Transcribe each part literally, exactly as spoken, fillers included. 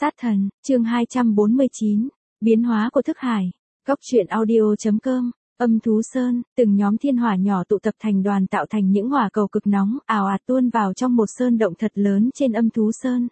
Sát thần, chương hai trăm bốn mươi chín, biến hóa của thức hải. Góc truyện audio.com, âm thú sơn, từng nhóm thiên hỏa nhỏ tụ tập thành đoàn tạo thành những hỏa cầu cực nóng, ào ạt tuôn vào trong một sơn động thật lớn trên âm thú sơn.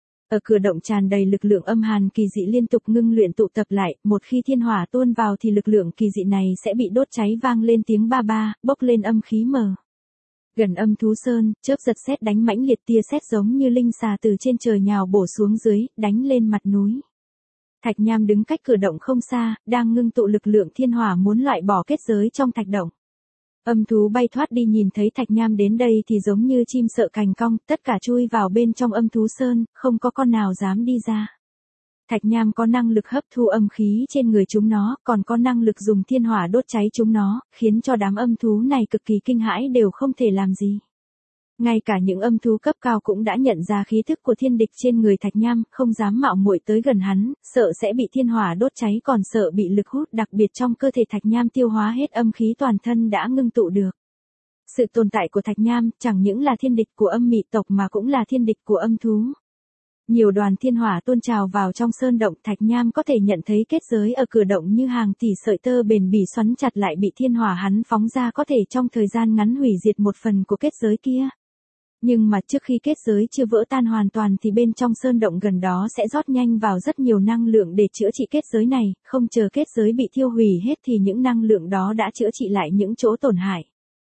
Ở cửa động tràn đầy lực lượng âm hàn kỳ dị liên tục ngưng luyện tụ tập lại, một khi thiên hỏa tuôn vào thì lực lượng kỳ dị này sẽ bị đốt cháy vang lên tiếng ba ba, bốc lên âm khí mờ. Gần âm thú sơn, chớp giật sét đánh mãnh liệt, tia sét giống như linh xà từ trên trời nhào bổ xuống dưới, đánh lên mặt núi. Thạch Nham đứng cách cửa động không xa, đang ngưng tụ lực lượng thiên hỏa muốn loại bỏ kết giới trong thạch động. Âm thú bay thoát đi nhìn thấy Thạch Nham đến đây thì giống như chim sợ cành cong, tất cả chui vào bên trong âm thú sơn, không có con nào dám đi ra. Thạch Nham có năng lực hấp thu âm khí trên người chúng nó, còn có năng lực dùng thiên hỏa đốt cháy chúng nó, khiến cho đám âm thú này cực kỳ kinh hãi đều không thể làm gì. Ngay cả những âm thú cấp cao cũng đã nhận ra khí thức của thiên địch trên người Thạch Nham, không dám mạo muội tới gần hắn, sợ sẽ bị thiên hỏa đốt cháy còn sợ bị lực hút đặc biệt trong cơ thể Thạch Nham tiêu hóa hết âm khí toàn thân đã ngưng tụ được. Sự tồn tại của Thạch Nham chẳng những là thiên địch của âm mị tộc mà cũng là thiên địch của âm thú. Nhiều đoàn thiên hỏa tuôn trào vào trong sơn động, Thạch Nham có thể nhận thấy kết giới ở cửa động như hàng tỷ sợi tơ bền bỉ xoắn chặt lại bị thiên hỏa hắn phóng ra có thể trong thời gian ngắn hủy diệt một phần của kết giới kia. Nhưng mà trước khi kết giới chưa vỡ tan hoàn toàn thì bên trong sơn động gần đó sẽ rót nhanh vào rất nhiều năng lượng để chữa trị kết giới này, không chờ kết giới bị thiêu hủy hết thì những năng lượng đó đã chữa trị lại những chỗ tổn hại.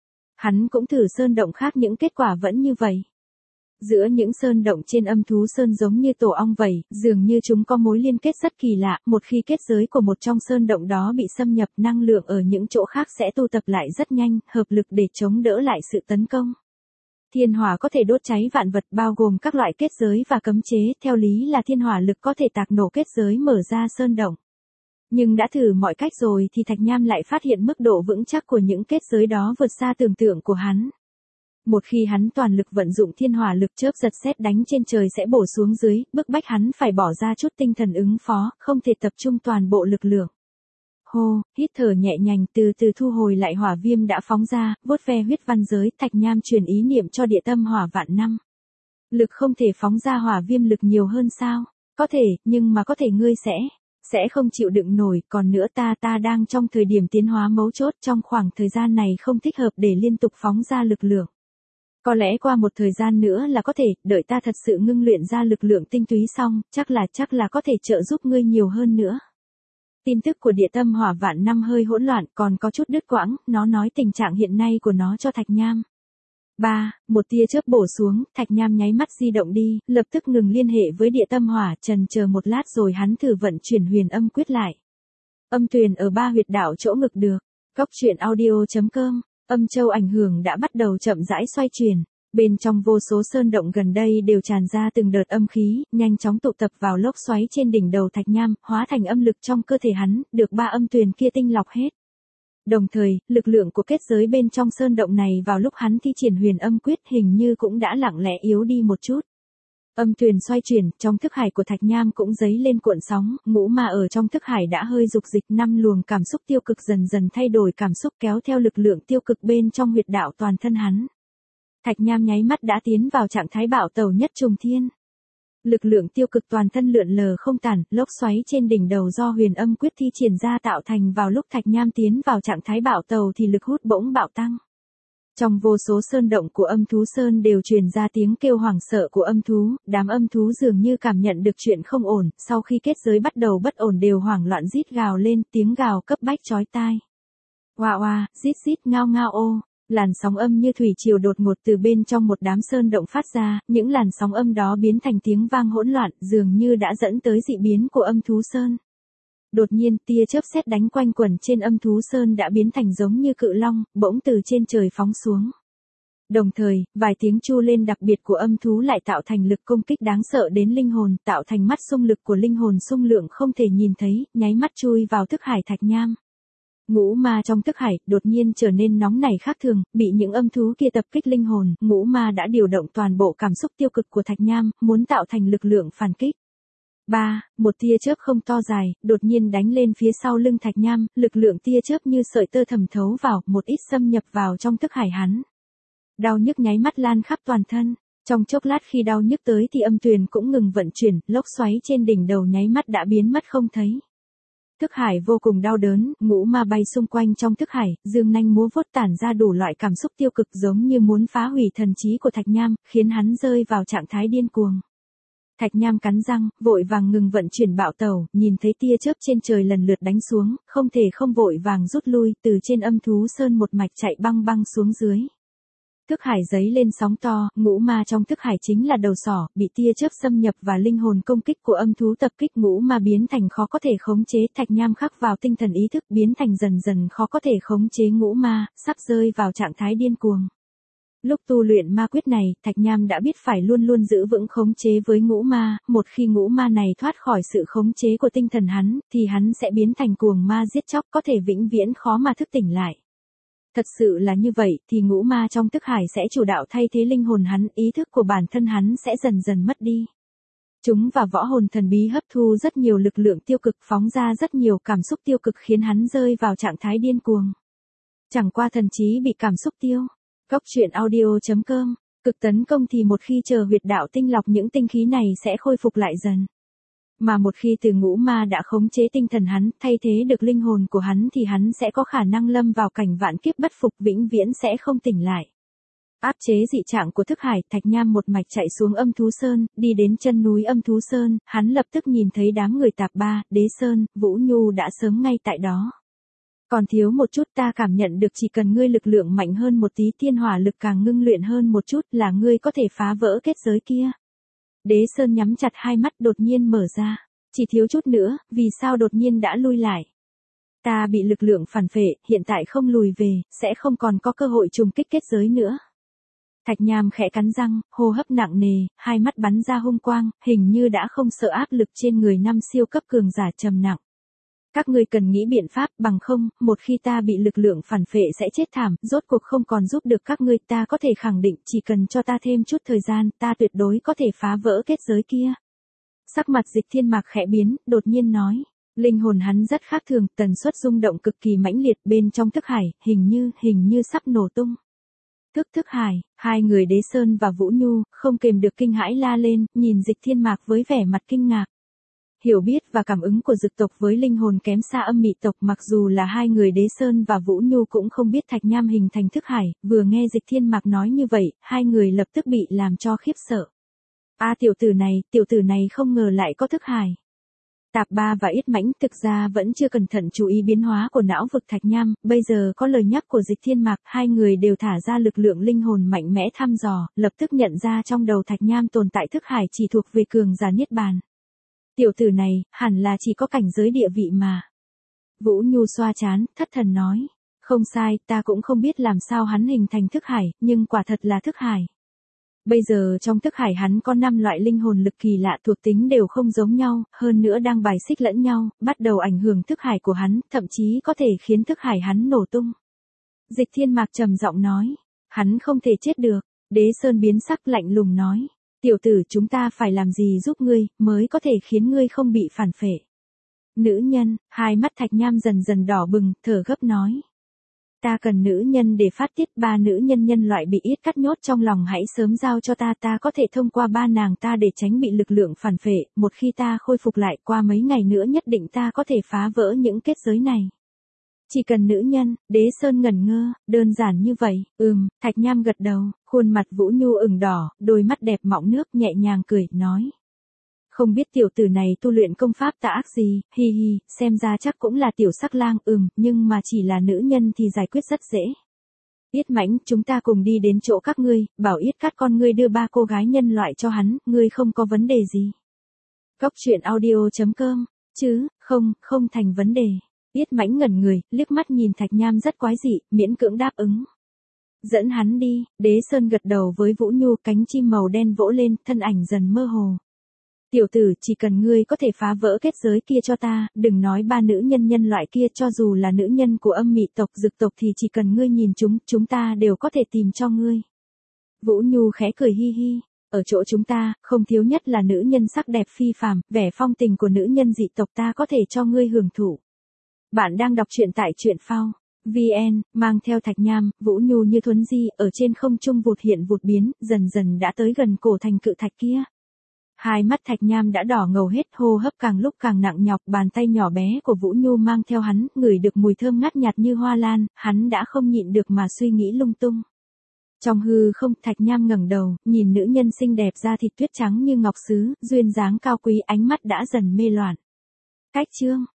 Hắn cũng thử sơn động khác những kết quả vẫn như vậy. Giữa những sơn động trên âm thú sơn giống như tổ ong vậy, dường như chúng có mối liên kết rất kỳ lạ, một khi kết giới của một trong sơn động đó bị xâm nhập, năng lượng ở những chỗ khác sẽ tụ tập lại rất nhanh, hợp lực để chống đỡ lại sự tấn công. Thiên hỏa có thể đốt cháy vạn vật bao gồm các loại kết giới và cấm chế, theo lý là thiên hỏa lực có thể tạc nổ kết giới mở ra sơn động. Nhưng đã thử mọi cách rồi thì Thạch Nham lại phát hiện mức độ vững chắc của những kết giới đó vượt xa tưởng tượng của hắn. Một khi hắn toàn lực vận dụng thiên hỏa lực, chớp giật sét đánh trên trời sẽ bổ xuống dưới, bức bách hắn phải bỏ ra chút tinh thần ứng phó, không thể tập trung toàn bộ lực lượng. Hô, hít thở nhẹ nhàng, từ từ thu hồi lại hỏa viêm đã phóng ra, vuốt ve huyết văn giới, Thạch Nham truyền ý niệm cho địa tâm hỏa vạn năm. Lực không thể phóng ra hỏa viêm lực nhiều hơn sao? Có thể, nhưng mà có thể ngươi sẽ, sẽ không chịu đựng nổi, còn nữa ta ta đang trong thời điểm tiến hóa mấu chốt, trong khoảng thời gian này không thích hợp để liên tục phóng ra lực lượng. Có lẽ qua một thời gian nữa là có thể, đợi ta thật sự ngưng luyện ra lực lượng tinh túy xong, chắc là chắc là có thể trợ giúp ngươi nhiều hơn nữa. Tin tức của địa tâm hỏa vạn năm hơi hỗn loạn, còn có chút đứt quãng, nó nói tình trạng hiện nay của nó cho Thạch Nham. ba. Một tia chớp bổ xuống, Thạch Nham nháy mắt di động đi, lập tức ngừng liên hệ với địa tâm hỏa, trần chờ một lát rồi hắn thử vận chuyển huyền âm quyết lại. Âm tuyền ở ba huyệt đạo chỗ ngực được. Góc truyện audio.com, âm châu ảnh hưởng đã bắt đầu chậm rãi xoay chuyển. Bên trong vô số sơn động gần đây đều tràn ra từng đợt âm khí, nhanh chóng tụ tập vào lốc xoáy trên đỉnh đầu Thạch Nham, hóa thành âm lực trong cơ thể hắn, được ba âm tuyền kia tinh lọc hết. Đồng thời, lực lượng của kết giới bên trong sơn động này vào lúc hắn thi triển huyền âm quyết hình như cũng đã lặng lẽ yếu đi một chút. Âm tuyền xoay chuyển, trong thức hải của Thạch Nham cũng dấy lên cuộn sóng, ngũ ma ở trong thức hải đã hơi dục dịch, năm luồng cảm xúc tiêu cực dần dần thay đổi cảm xúc kéo theo lực lượng tiêu cực bên trong huyệt đạo toàn thân hắn. Thạch Nham nháy mắt đã tiến vào trạng thái bạo tẩu nhất trùng thiên. Lực lượng tiêu cực toàn thân lượn lờ không tản, lốc xoáy trên đỉnh đầu do huyền âm quyết thi triển ra tạo thành vào lúc Thạch Nham tiến vào trạng thái bạo tẩu thì lực hút bỗng bạo tăng. Trong vô số sơn động của âm thú sơn đều truyền ra tiếng kêu hoảng sợ của âm thú, đám âm thú dường như cảm nhận được chuyện không ổn, sau khi kết giới bắt đầu bất ổn đều hoảng loạn rít gào lên, tiếng gào cấp bách chói tai. Oa oa, rít rít ngao ngao ô. Làn sóng âm như thủy triều đột ngột từ bên trong một đám sơn động phát ra, những làn sóng âm đó biến thành tiếng vang hỗn loạn, dường như đã dẫn tới dị biến của âm thú sơn. Đột nhiên, tia chớp sét đánh quanh quẩn trên âm thú sơn đã biến thành giống như cự long, bỗng từ trên trời phóng xuống. Đồng thời, vài tiếng chu lên đặc biệt của âm thú lại tạo thành lực công kích đáng sợ đến linh hồn, tạo thành mắt xung lực của linh hồn xung lượng không thể nhìn thấy, nháy mắt chui vào thức hải Thạch Nham. Ngũ ma trong thức hải đột nhiên trở nên nóng nảy khác thường, bị những âm thú kia tập kích linh hồn, ngũ ma đã điều động toàn bộ cảm xúc tiêu cực của Thạch Nham, muốn tạo thành lực lượng phản kích. ba. Một tia chớp không to dài, đột nhiên đánh lên phía sau lưng Thạch Nham, lực lượng tia chớp như sợi tơ thẩm thấu vào, một ít xâm nhập vào trong thức hải hắn. Đau nhức nháy mắt lan khắp toàn thân. Trong chốc lát khi đau nhức tới thì âm tuyền cũng ngừng vận chuyển, lốc xoáy trên đỉnh đầu nháy mắt đã biến mất không thấy. Thức hải vô cùng đau đớn, ngũ ma bay xung quanh trong thức hải, dương nanh múa vuốt tản ra đủ loại cảm xúc tiêu cực giống như muốn phá hủy thần trí của Thạch Nham, khiến hắn rơi vào trạng thái điên cuồng. Thạch Nham cắn răng, vội vàng ngừng vận chuyển bạo tẩu, nhìn thấy tia chớp trên trời lần lượt đánh xuống, không thể không vội vàng rút lui, từ trên âm thú sơn một mạch chạy băng băng xuống dưới. Thức hải giấy lên sóng to, ngũ ma trong thức hải chính là đầu sỏ, bị tia chớp xâm nhập và linh hồn công kích của âm thú tập kích, ngũ ma biến thành khó có thể khống chế. Thạch Nham khắc vào tinh thần ý thức biến thành dần dần khó có thể khống chế ngũ ma, sắp rơi vào trạng thái điên cuồng. Lúc tu luyện ma quyết này, Thạch Nham đã biết phải luôn luôn giữ vững khống chế với ngũ ma, một khi ngũ ma này thoát khỏi sự khống chế của tinh thần hắn, thì hắn sẽ biến thành cuồng ma giết chóc, có thể vĩnh viễn khó mà thức tỉnh lại. Thật sự là như vậy, thì ngũ ma trong thức hải sẽ chủ đạo thay thế linh hồn hắn, ý thức của bản thân hắn sẽ dần dần mất đi. Chúng và võ hồn thần bí hấp thu rất nhiều lực lượng tiêu cực, phóng ra rất nhiều cảm xúc tiêu cực khiến hắn rơi vào trạng thái điên cuồng. Chẳng qua thần trí bị cảm xúc tiêu. Cốc truyện audio chấm com, cực tấn công thì một khi chờ huyệt đạo tinh lọc những tinh khí này sẽ khôi phục lại dần. Mà một khi từ ngũ ma đã khống chế tinh thần hắn, thay thế được linh hồn của hắn thì hắn sẽ có khả năng lâm vào cảnh vạn kiếp bất phục, vĩnh viễn sẽ không tỉnh lại. Áp chế dị trạng của thức hải, Thạch Nham một mạch chạy xuống âm thú sơn, đi đến chân núi âm thú sơn, hắn lập tức nhìn thấy đám người Tạp Ba, Đế Sơn, Vũ Nhu đã sớm ngay tại đó. Còn thiếu một chút, ta cảm nhận được chỉ cần ngươi lực lượng mạnh hơn một tí, thiên hỏa lực càng ngưng luyện hơn một chút là ngươi có thể phá vỡ kết giới kia. Đế Sơn nhắm chặt hai mắt đột nhiên mở ra. Chỉ thiếu chút nữa, vì sao đột nhiên đã lui lại? Ta bị lực lượng phản phệ, hiện tại không lùi về, sẽ không còn có cơ hội trùng kích kết giới nữa. Thạch Nham khẽ cắn răng, hô hấp nặng nề, hai mắt bắn ra hung quang, hình như đã không sợ áp lực trên người năm siêu cấp cường giả trầm nặng. Các ngươi cần nghĩ biện pháp, bằng không, một khi ta bị lực lượng phản phệ sẽ chết thảm, rốt cuộc không còn giúp được các ngươi, ta có thể khẳng định, chỉ cần cho ta thêm chút thời gian, ta tuyệt đối có thể phá vỡ kết giới kia. Sắc mặt Dịch Thiên Mạc khẽ biến, đột nhiên nói, linh hồn hắn rất khác thường, tần suất rung động cực kỳ mãnh liệt bên trong thức hải, hình như, hình như sắp nổ tung. Thức thức hải, hai người Đế Sơn và Vũ Nhu, không kềm được kinh hãi la lên, nhìn Dịch Thiên Mạc với vẻ mặt kinh ngạc. Hiểu biết và cảm ứng của dực tộc với linh hồn kém xa âm mị tộc, mặc dù là hai người Đế Sơn và Vũ Nhu cũng không biết Thạch Nham hình thành thức hải, vừa nghe Dịch Thiên Mạc nói như vậy, hai người lập tức bị làm cho khiếp sợ. A tiểu tử này, tiểu tử này không ngờ lại có thức hải. Tạp Ba và Yết Mãnh thực ra vẫn chưa cẩn thận chú ý biến hóa của não vực Thạch Nham, bây giờ có lời nhắc của Dịch Thiên Mạc, hai người đều thả ra lực lượng linh hồn mạnh mẽ thăm dò, lập tức nhận ra trong đầu Thạch Nham tồn tại thức hải chỉ thuộc về cường giả niết bàn. Tiểu tử này, hẳn là chỉ có cảnh giới địa vị mà. Vũ Nhu xoa trán, thất thần nói. Không sai, ta cũng không biết làm sao hắn hình thành thức hải, nhưng quả thật là thức hải. Bây giờ trong thức hải hắn có năm loại linh hồn lực kỳ lạ, thuộc tính đều không giống nhau, hơn nữa đang bài xích lẫn nhau, bắt đầu ảnh hưởng thức hải của hắn, thậm chí có thể khiến thức hải hắn nổ tung. Dịch Thiên Mạc trầm giọng nói, hắn không thể chết được. Đế Sơn biến sắc lạnh lùng nói, tiểu tử, chúng ta phải làm gì giúp ngươi, mới có thể khiến ngươi không bị phản phệ. Nữ nhân, hai mắt Thạch Nham dần dần đỏ bừng, thở gấp nói. Ta cần nữ nhân để phát tiết, ba nữ nhân nhân loại bị yết cắt nhốt trong lòng hãy sớm giao cho ta, ta có thể thông qua ba nàng ta để tránh bị lực lượng phản phệ, một khi ta khôi phục lại qua mấy ngày nữa nhất định ta có thể phá vỡ những kết giới này. Chỉ cần nữ nhân, Đế Sơn ngẩn ngơ, đơn giản như vậy, ừm, Thạch Nham gật đầu, khuôn mặt Vũ Nhu ửng đỏ, đôi mắt đẹp mọng nước nhẹ nhàng cười, nói. Không biết tiểu tử này tu luyện công pháp tà ác gì, hi hi, xem ra chắc cũng là tiểu sắc lang, ừm, nhưng mà chỉ là nữ nhân thì giải quyết rất dễ. Yết Mãnh, chúng ta cùng đi đến chỗ các ngươi, bảo Yết Cắt con ngươi đưa ba cô gái nhân loại cho hắn, ngươi không có vấn đề gì. Cốc truyện audio chấm com, chứ, không, không thành vấn đề. Yết Mãnh ngẩn người, liếc mắt nhìn Thạch Nham rất quái dị, miễn cưỡng đáp ứng. Dẫn hắn đi, Đế Sơn gật đầu với Vũ Nhu, cánh chim màu đen vỗ lên, thân ảnh dần mơ hồ. Tiểu tử, chỉ cần ngươi có thể phá vỡ kết giới kia cho ta, đừng nói ba nữ nhân nhân loại kia, cho dù là nữ nhân của âm mị tộc, dực tộc thì chỉ cần ngươi nhìn chúng, chúng ta đều có thể tìm cho ngươi. Vũ Nhu khẽ cười hi hi, ở chỗ chúng ta, không thiếu nhất là nữ nhân sắc đẹp phi phàm, vẻ phong tình của nữ nhân dị tộc ta có thể cho ngươi hưởng thụ. Bạn đang đọc truyện tại truyện phao. vn, mang theo Thạch Nham, Vũ Nhu như thuấn di, ở trên không trung vụt hiện vụt biến, dần dần đã tới gần cổ thành cự thạch kia. Hai mắt Thạch Nham đã đỏ ngầu hết, hô hấp càng lúc càng nặng nhọc, bàn tay nhỏ bé của Vũ Nhu mang theo hắn, ngửi được mùi thơm ngát nhạt như hoa lan, hắn đã không nhịn được mà suy nghĩ lung tung. Trong hư không, Thạch Nham ngẩng đầu, nhìn nữ nhân xinh đẹp da thịt tuyết trắng như ngọc sứ, duyên dáng cao quý, ánh mắt đã dần mê loạn. Cách chương